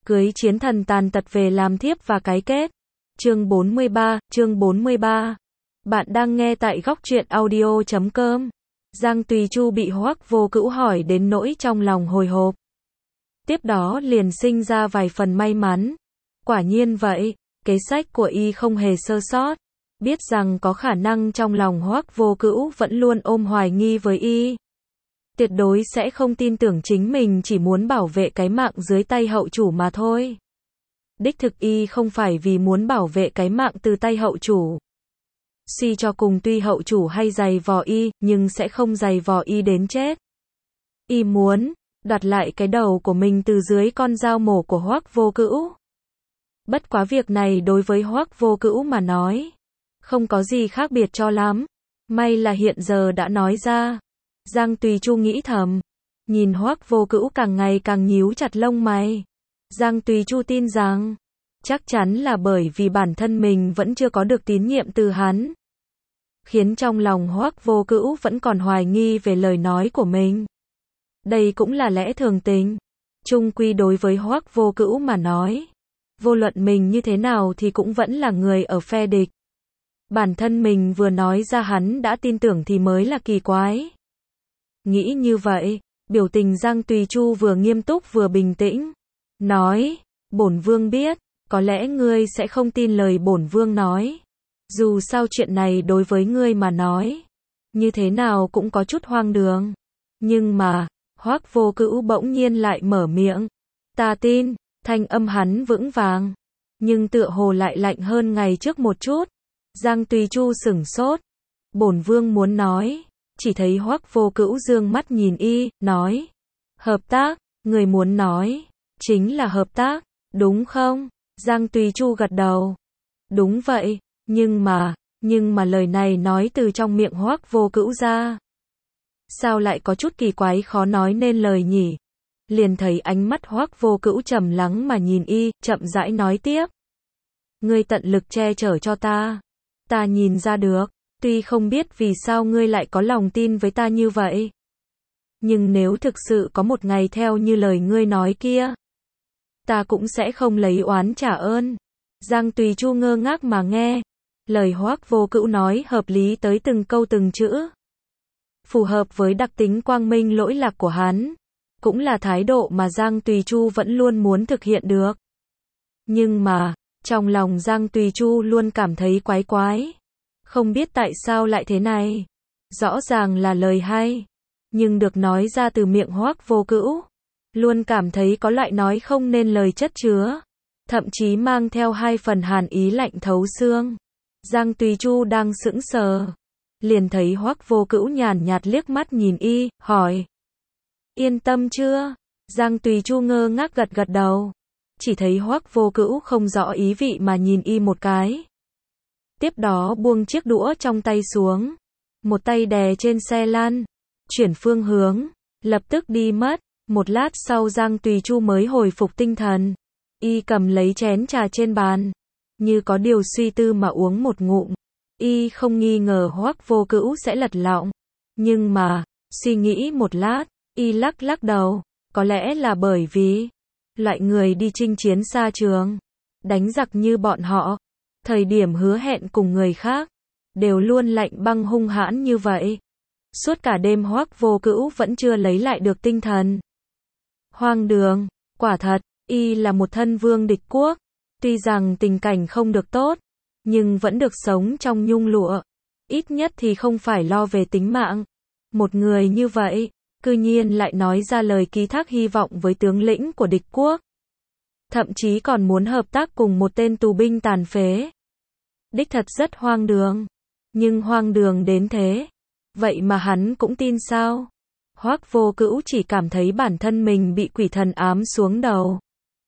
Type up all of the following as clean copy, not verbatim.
Cưới chiến thần tàn tật về làm thiếp và cái kết. Chương 43. Bạn đang nghe tại góc truyện audio.com. Giang Tùy Chu bị Hoắc Vô Cữu hỏi đến nỗi trong lòng hồi hộp. Tiếp đó liền sinh ra vài phần may mắn. Quả nhiên vậy, kế sách của y không hề sơ sót. Biết rằng có khả năng trong lòng Hoắc Vô Cữu vẫn luôn ôm hoài nghi với y. Tuyệt đối sẽ không tin tưởng chính mình chỉ muốn bảo vệ cái mạng dưới tay hậu chủ mà thôi. Đích thực y không phải vì muốn bảo vệ cái mạng từ tay hậu chủ. Suy cho cùng tuy hậu chủ hay giày vò y, nhưng sẽ không giày vò y đến chết. Y muốn đoạt lại cái đầu của mình từ dưới con dao mổ của Hoắc Vô Cữu. Bất quá việc này đối với Hoắc Vô Cữu mà nói, không có gì khác biệt cho lắm. May là hiện giờ đã nói ra. Giang Tùy Chu nghĩ thầm. Nhìn Hoắc Vô Cữu càng ngày càng nhíu chặt lông mày. Giang Tùy Chu tin rằng, chắc chắn là bởi vì bản thân mình vẫn chưa có được tín nhiệm từ hắn. Khiến trong lòng Hoắc Vô Cữu vẫn còn hoài nghi về lời nói của mình. Đây cũng là lẽ thường tình. Chung quy đối với Hoắc Vô Cữu mà nói, vô luận mình như thế nào thì cũng vẫn là người ở phe địch. Bản thân mình vừa nói ra hắn đã tin tưởng thì mới là kỳ quái. Nghĩ như vậy, biểu tình Giang Tùy Chu vừa nghiêm túc vừa bình tĩnh. Nói, bổn vương biết, có lẽ ngươi sẽ không tin lời bổn vương nói. Dù sao chuyện này đối với ngươi mà nói, như thế nào cũng có chút hoang đường. Nhưng mà, Hoắc Vô Cữu bỗng nhiên lại mở miệng. Ta tin, thanh âm hắn vững vàng. Nhưng tựa hồ lại lạnh hơn ngày trước một chút. Giang Tùy Chu sửng sốt. Bổn vương muốn nói. Chỉ thấy Hoắc Vô Cữu dương mắt nhìn y, nói. Hợp tác, người muốn nói. Chính là hợp tác, đúng không? Giang Tùy Chu gật đầu. Đúng vậy, nhưng mà lời này nói từ trong miệng Hoắc Vô Cữu ra. Sao lại có chút kỳ quái khó nói nên lời nhỉ? Liền thấy ánh mắt Hoắc Vô Cữu trầm lắng mà nhìn y, chậm rãi nói tiếp. Ngươi tận lực che chở cho ta. Ta nhìn ra được. Tuy không biết vì sao ngươi lại có lòng tin với ta như vậy. Nhưng nếu thực sự có một ngày theo như lời ngươi nói kia, ta cũng sẽ không lấy oán trả ơn. Giang Tùy Chu ngơ ngác mà nghe. Lời Hoắc Vô Cữu nói hợp lý tới từng câu từng chữ. Phù hợp với đặc tính quang minh lỗi lạc của hắn. Cũng là thái độ mà Giang Tùy Chu vẫn luôn muốn thực hiện được. Nhưng mà, trong lòng Giang Tùy Chu luôn cảm thấy quái quái. Không biết tại sao lại thế này. Rõ ràng là lời hay, nhưng được nói ra từ miệng Hoắc Vô Cữu, luôn cảm thấy có loại nói không nên lời chất chứa, thậm chí mang theo hai phần hàn ý lạnh thấu xương. Giang Tùy Chu đang sững sờ, liền thấy Hoắc Vô Cữu nhàn nhạt liếc mắt nhìn y, hỏi. Yên tâm chưa? Giang Tùy Chu ngơ ngác gật gật đầu. Chỉ thấy Hoắc Vô Cữu không rõ ý vị mà nhìn y một cái. Tiếp đó buông chiếc đũa trong tay xuống. Một tay đè trên xe lăn. Chuyển phương hướng. Lập tức đi mất. Một lát sau Giang Tùy Chu mới hồi phục tinh thần. Y cầm lấy chén trà trên bàn. Như có điều suy tư mà uống một ngụm. Y không nghi ngờ Hoắc Vô Cữu sẽ lật lọng. Nhưng mà, suy nghĩ một lát, y lắc đầu. Có lẽ là bởi vì loại người đi chinh chiến xa trường, đánh giặc như bọn họ, thời điểm hứa hẹn cùng người khác, đều luôn lạnh băng hung hãn như vậy. Suốt cả đêm Hoắc Vô Cữu vẫn chưa lấy lại được tinh thần. Hoang đường, quả thật, y là một thân vương địch quốc. Tuy rằng tình cảnh không được tốt, nhưng vẫn được sống trong nhung lụa. Ít nhất thì không phải lo về tính mạng. Một người như vậy, cư nhiên lại nói ra lời ký thác hy vọng với tướng lĩnh của địch quốc. Thậm chí còn muốn hợp tác cùng một tên tù binh tàn phế. Đích thật rất hoang đường. Nhưng hoang đường đến thế. Vậy mà hắn cũng tin sao? Hoắc Vô Cữu chỉ cảm thấy bản thân mình bị quỷ thần ám xuống đầu.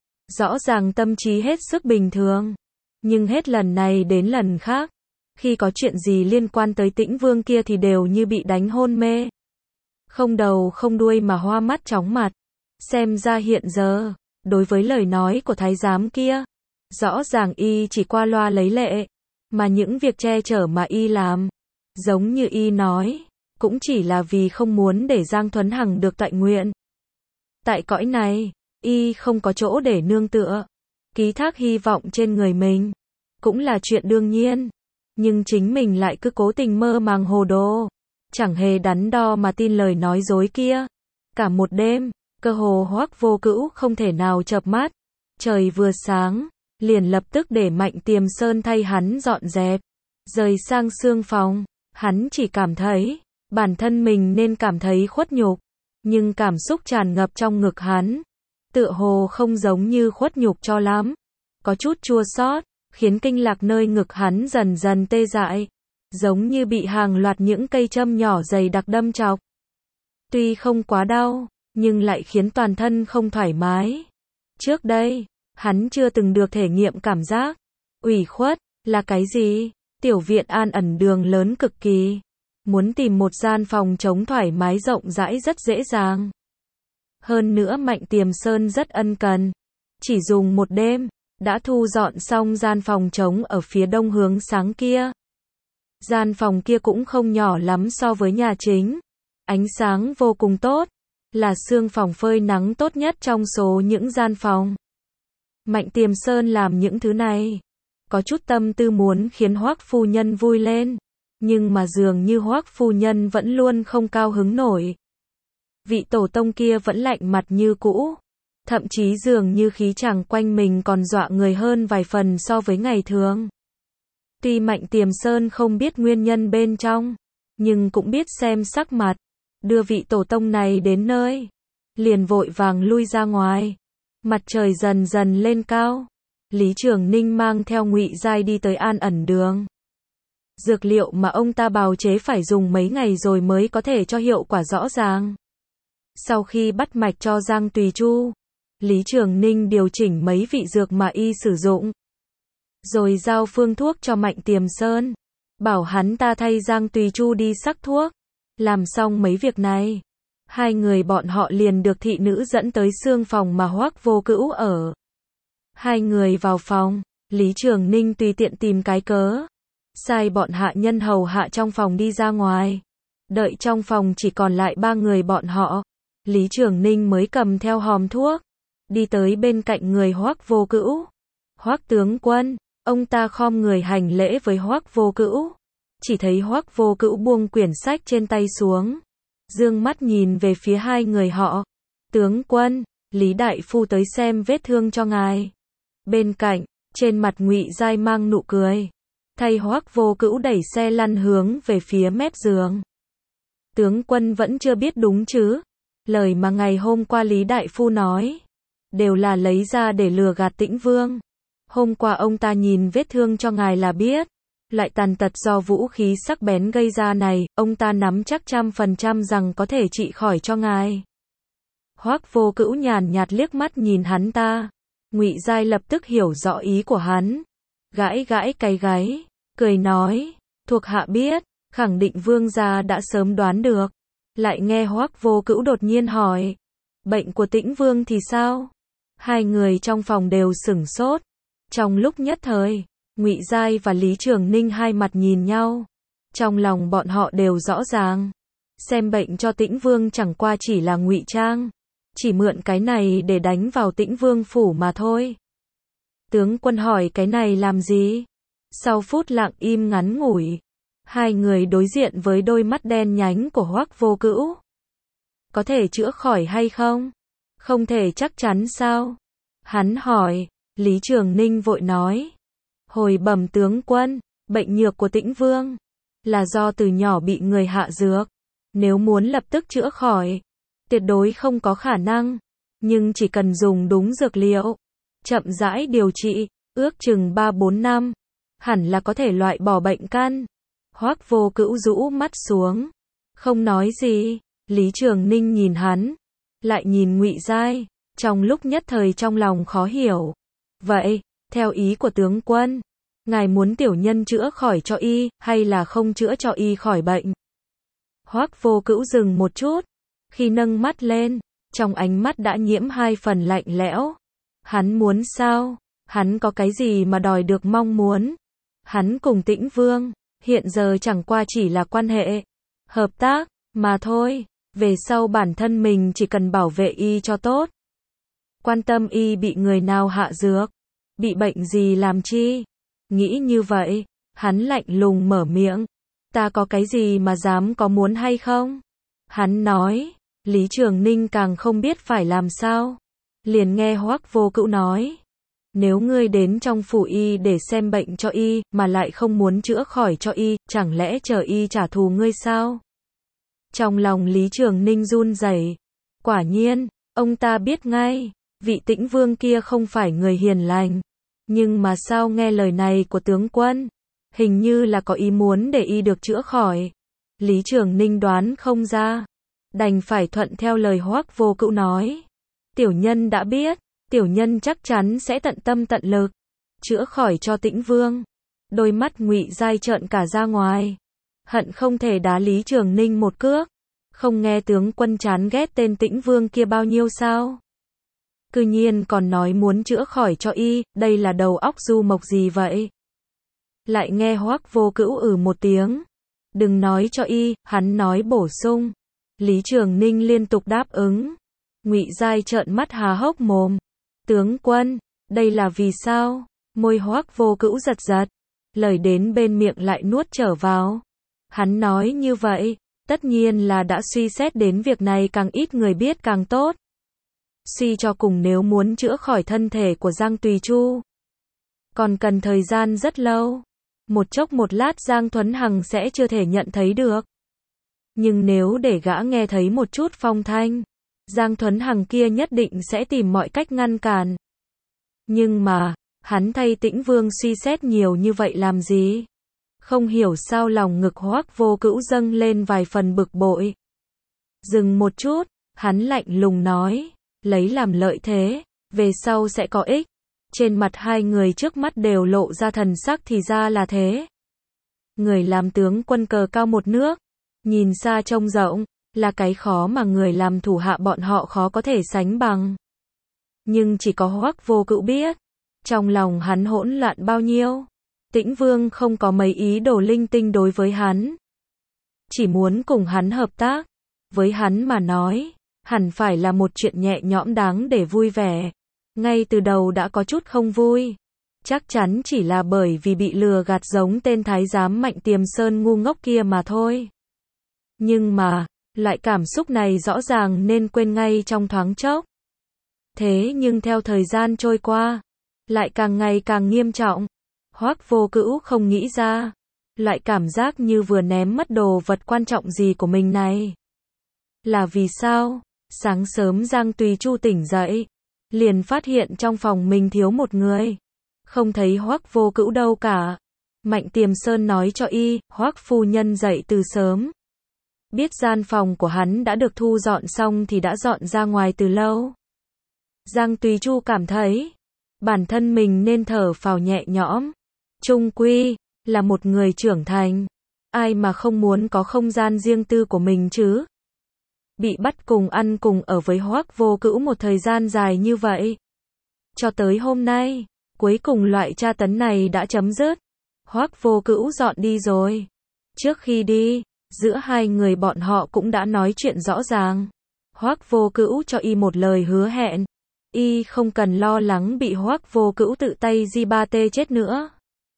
Rõ ràng tâm trí hết sức bình thường. Nhưng hết lần này đến lần khác. Khi có chuyện gì liên quan tới Tĩnh Vương kia thì đều như bị đánh hôn mê. Không đầu không đuôi mà hoa mắt chóng mặt. Xem ra hiện giờ, đối với lời nói của thái giám kia, rõ ràng y chỉ qua loa lấy lệ. Mà những việc che chở mà y làm, giống như y nói, cũng chỉ là vì không muốn để Giang Thuấn Hằng được toại nguyện. Tại cõi này, y không có chỗ để nương tựa, ký thác hy vọng trên người mình, cũng là chuyện đương nhiên. Nhưng chính mình lại cứ cố tình mơ màng hồ đồ, chẳng hề đắn đo mà tin lời nói dối kia. Cả một đêm, cơ hồ Hoắc Vô Cữu không thể nào chợp mắt. Trời vừa sáng, liền lập tức để Mạnh Tiềm Sơn thay hắn dọn dẹp, rời sang xương phòng. Hắn chỉ cảm thấy, bản thân mình nên cảm thấy khuất nhục, nhưng cảm xúc tràn ngập trong ngực hắn, tựa hồ không giống như khuất nhục cho lắm, có chút chua xót, khiến kinh lạc nơi ngực hắn dần dần tê dại, giống như bị hàng loạt những cây châm nhỏ dày đặc đâm chọc. Tuy không quá đau, nhưng lại khiến toàn thân không thoải mái. Trước đây, hắn chưa từng được thể nghiệm cảm giác ủy khuất là cái gì. Tiểu viện An Ẩn Đường lớn cực kỳ, muốn tìm một gian phòng trống thoải mái rộng rãi rất dễ dàng. Hơn nữa Mạnh Tiềm Sơn rất ân cần, chỉ dùng một đêm, đã thu dọn xong gian phòng trống ở phía đông hướng sáng kia. Gian phòng kia cũng không nhỏ lắm so với nhà chính, ánh sáng vô cùng tốt, là xương phòng phơi nắng tốt nhất trong số những gian phòng. Mạnh Tiềm Sơn làm những thứ này, có chút tâm tư muốn khiến Hoắc phu nhân vui lên, nhưng mà dường như Hoắc phu nhân vẫn luôn không cao hứng nổi. Vị tổ tông kia vẫn lạnh mặt như cũ, thậm chí dường như khí chàng quanh mình còn dọa người hơn vài phần so với ngày thường. Tuy Mạnh Tiềm Sơn không biết nguyên nhân bên trong, nhưng cũng biết xem sắc mặt, đưa vị tổ tông này đến nơi, liền vội vàng lui ra ngoài. Mặt trời dần dần lên cao, Lý Trường Ninh mang theo Ngụy Giai đi tới An Ẩn Đường. Dược liệu mà ông ta bào chế phải dùng mấy ngày rồi mới có thể cho hiệu quả rõ ràng. Sau khi bắt mạch cho Giang Tùy Chu, Lý Trường Ninh điều chỉnh mấy vị dược mà y sử dụng, rồi giao phương thuốc cho Mạnh Tiềm Sơn, bảo hắn ta thay Giang Tùy Chu đi sắc thuốc. Làm xong mấy việc này, hai người bọn họ liền được thị nữ dẫn tới xương phòng mà Hoắc Vô Cữu ở. Hai người vào phòng, Lý Trường Ninh tùy tiện tìm cái cớ, sai bọn hạ nhân hầu hạ trong phòng đi ra ngoài. Đợi trong phòng chỉ còn lại ba người bọn họ, Lý Trường Ninh mới cầm theo hòm thuốc, đi tới bên cạnh người Hoắc Vô Cữu. Hoắc tướng quân, ông ta khom người hành lễ với Hoắc Vô Cữu. Chỉ thấy Hoắc Vô Cữu buông quyển sách trên tay xuống, dương mắt nhìn về phía hai người họ. Tướng quân, Lý đại phu tới xem vết thương cho ngài. Bên cạnh, trên mặt Ngụy Giai mang nụ cười, thay Hoắc Vô Cữu đẩy xe lăn hướng về phía mép giường. Tướng quân vẫn chưa biết đúng chứ? Lời mà ngày hôm qua Lý đại phu nói, đều là lấy ra để lừa gạt Tĩnh Vương. Hôm qua ông ta nhìn vết thương cho ngài là biết, loại tàn tật do vũ khí sắc bén gây ra này, ông ta nắm chắc 100% rằng có thể trị khỏi cho ngài. Hoắc Vô Cữu nhàn nhạt liếc mắt nhìn hắn ta. Ngụy Giai lập tức hiểu rõ ý của hắn, gãi gãi cái gáy, cười nói, thuộc hạ biết, khẳng định vương gia đã sớm đoán được. Lại nghe Hoắc Vô Cữu đột nhiên hỏi, bệnh của Tĩnh Vương thì sao? Hai người trong phòng đều sửng sốt. Trong lúc nhất thời, Ngụy Giai và Lý Trường Ninh hai mặt nhìn nhau. Trong lòng bọn họ đều rõ ràng, xem bệnh cho Tĩnh Vương chẳng qua chỉ là ngụy trang, chỉ mượn cái này để đánh vào Tĩnh Vương phủ mà thôi. Tướng quân hỏi cái này làm gì? Sau phút lặng im ngắn ngủi, hai người đối diện với đôi mắt đen nhánh của Hoắc Vô Cữu. Có thể chữa khỏi hay không? Không thể chắc chắn sao? Hắn hỏi. Lý Trường Ninh vội nói, hồi bẩm tướng quân, bệnh nhược của Tĩnh Vương là do từ nhỏ bị người hạ dược, nếu muốn lập tức chữa khỏi, tuyệt đối không có khả năng, nhưng chỉ cần dùng đúng dược liệu, chậm rãi điều trị, ước chừng 3-4 năm, hẳn là có thể loại bỏ bệnh căn. Hoắc Vô Cữu rũ mắt xuống, không nói gì. Lý Trường Ninh nhìn hắn, lại nhìn Ngụy Giai, trong lúc nhất thời trong lòng khó hiểu. Vậy, theo ý của tướng quân, ngài muốn tiểu nhân chữa khỏi cho y, hay là không chữa cho y khỏi bệnh? Hoắc Vô Cữu dừng một chút, khi nâng mắt lên, trong ánh mắt đã nhiễm hai phần lạnh lẽo. Hắn muốn sao? Hắn có cái gì mà đòi được mong muốn? Hắn cùng Tĩnh Vương, hiện giờ chẳng qua chỉ là quan hệ hợp tác mà thôi, về sau bản thân mình chỉ cần bảo vệ y cho tốt. Quan tâm y bị người nào hạ dược, bị bệnh gì làm chi. Nghĩ như vậy, hắn lạnh lùng mở miệng. Ta có cái gì mà dám có muốn hay không? Hắn nói, Lý Trường Ninh càng không biết phải làm sao. Liền nghe Hoắc Vô Cữu nói, nếu ngươi đến trong phủ y để xem bệnh cho y, mà lại không muốn chữa khỏi cho y, chẳng lẽ chờ y trả thù ngươi sao? Trong lòng Lý Trường Ninh run rẩy. Quả nhiên, ông ta biết ngay, vị Tĩnh Vương kia không phải người hiền lành. Nhưng mà sao nghe lời này của tướng quân, hình như là có ý muốn để y được chữa khỏi. Lý Trường Ninh đoán không ra, đành phải thuận theo lời Hoắc Vô Cữu nói. Tiểu nhân đã biết, tiểu nhân chắc chắn sẽ tận tâm tận lực chữa khỏi cho Tĩnh Vương. Đôi mắt Ngụy Giai trợn cả ra ngoài, hận không thể đá Lý Trường Ninh một cước. Không nghe tướng quân chán ghét tên Tĩnh Vương kia bao nhiêu sao? Cư nhiên còn nói muốn chữa khỏi cho y, đây là đầu óc du mộc gì vậy? Lại nghe Hoắc Vô Cữu một tiếng. Đừng nói cho y, hắn nói bổ sung. Lý Trường Ninh liên tục đáp ứng. Ngụy Giai trợn mắt há hốc mồm. Tướng quân, đây là vì sao? Môi Hoắc Vô Cữu giật giật. Lời đến bên miệng lại nuốt trở vào. Hắn nói như vậy, tất nhiên là đã suy xét đến việc này càng ít người biết càng tốt. Suy cho cùng nếu muốn chữa khỏi thân thể của Giang Tùy Chu, còn cần thời gian rất lâu. Một chốc một lát Giang Thuấn Hằng sẽ chưa thể nhận thấy được. Nhưng nếu để gã nghe thấy một chút phong thanh, Giang Thuấn Hằng kia nhất định sẽ tìm mọi cách ngăn cản. Nhưng mà, hắn thay Tĩnh Vương suy xét nhiều như vậy làm gì? Không hiểu sao lòng ngực Hoắc Vô Cữu dâng lên vài phần bực bội. Dừng một chút, hắn lạnh lùng nói, lấy làm lợi thế, về sau sẽ có ích. Trên mặt hai người trước mắt đều lộ ra thần sắc thì ra là thế. Người làm tướng quân cờ cao một nước, nhìn xa trông rộng, là cái khó mà người làm thủ hạ bọn họ khó có thể sánh bằng. Nhưng chỉ có Hoắc Vô Cữu biết, trong lòng hắn hỗn loạn bao nhiêu. Tĩnh Vương không có mấy ý đồ linh tinh đối với hắn, chỉ muốn cùng hắn hợp tác. Với hắn mà nói, hẳn phải là một chuyện nhẹ nhõm đáng để vui vẻ. Ngay từ đầu đã có chút không vui, chắc chắn chỉ là bởi vì bị lừa gạt giống tên thái giám Mạnh Tiềm Sơn ngu ngốc kia mà thôi. Nhưng mà, loại cảm xúc này rõ ràng nên quên ngay trong thoáng chốc. Thế nhưng theo thời gian trôi qua, lại càng ngày càng nghiêm trọng. Hoắc Vô Cữu không nghĩ ra, loại cảm giác như vừa ném mất đồ vật quan trọng gì của mình này. Là vì sao? Sáng sớm Giang Tùy Chu tỉnh dậy, liền phát hiện trong phòng mình thiếu một người. Không thấy Hoắc Vô Cữu đâu cả. Mạnh Tiềm Sơn nói cho y, Hoắc phu nhân dậy từ sớm. Biết gian phòng của hắn đã được thu dọn xong thì đã dọn ra ngoài từ lâu. Giang Tùy Chu cảm thấy, bản thân mình nên thở phào nhẹ nhõm. Chung quy, là một người trưởng thành. Ai mà không muốn có không gian riêng tư của mình chứ? Bị bắt cùng ăn cùng ở với Hoắc Vô Cữu một thời gian dài như vậy. Cho tới hôm nay, cuối cùng loại tra tấn này đã chấm dứt. Hoắc Vô Cữu dọn đi rồi. Trước khi đi, giữa hai người bọn họ cũng đã nói chuyện rõ ràng. Hoắc Vô Cữu cho y một lời hứa hẹn. Y không cần lo lắng bị Hoắc Vô Cữu tự tay di ba tê chết nữa.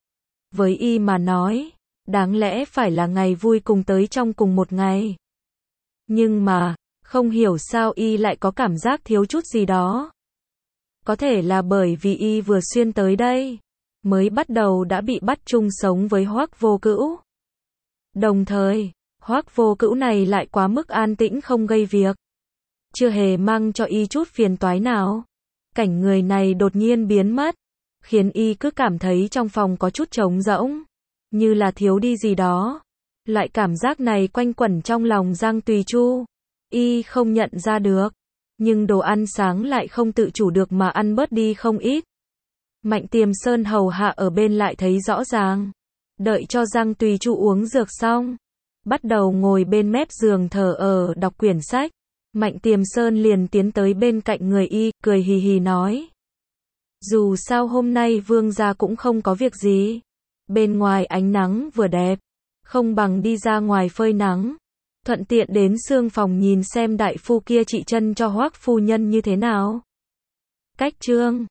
Với y mà nói, đáng lẽ phải là ngày vui cùng tới trong cùng một ngày. Nhưng mà, không hiểu sao y lại có cảm giác thiếu chút gì đó. Có thể là bởi vì y vừa xuyên tới đây, mới bắt đầu đã bị bắt chung sống với Hoắc Vô Cữu. Đồng thời, Hoắc Vô Cữu này lại quá mức an tĩnh không gây việc. Chưa hề mang cho y chút phiền toái nào. Cảnh người này đột nhiên biến mất, khiến y cứ cảm thấy trong phòng có chút trống rỗng, như là thiếu đi gì đó. Loại cảm giác này quanh quẩn trong lòng Giang Tùy Chu. Y không nhận ra được, nhưng đồ ăn sáng lại không tự chủ được mà ăn bớt đi không ít. Mạnh Tiềm Sơn hầu hạ ở bên lại thấy rõ ràng. Đợi cho Giang Tùy Chu uống dược xong, bắt đầu ngồi bên mép giường đọc quyển sách. Mạnh Tiềm Sơn liền tiến tới bên cạnh người y, cười hì hì nói. Dù sao hôm nay vương gia cũng không có việc gì. Bên ngoài ánh nắng vừa đẹp, không bằng đi ra ngoài phơi nắng. Thuận tiện đến xương phòng nhìn xem đại phu kia trị chân cho Hoắc phu nhân như thế nào. cách chương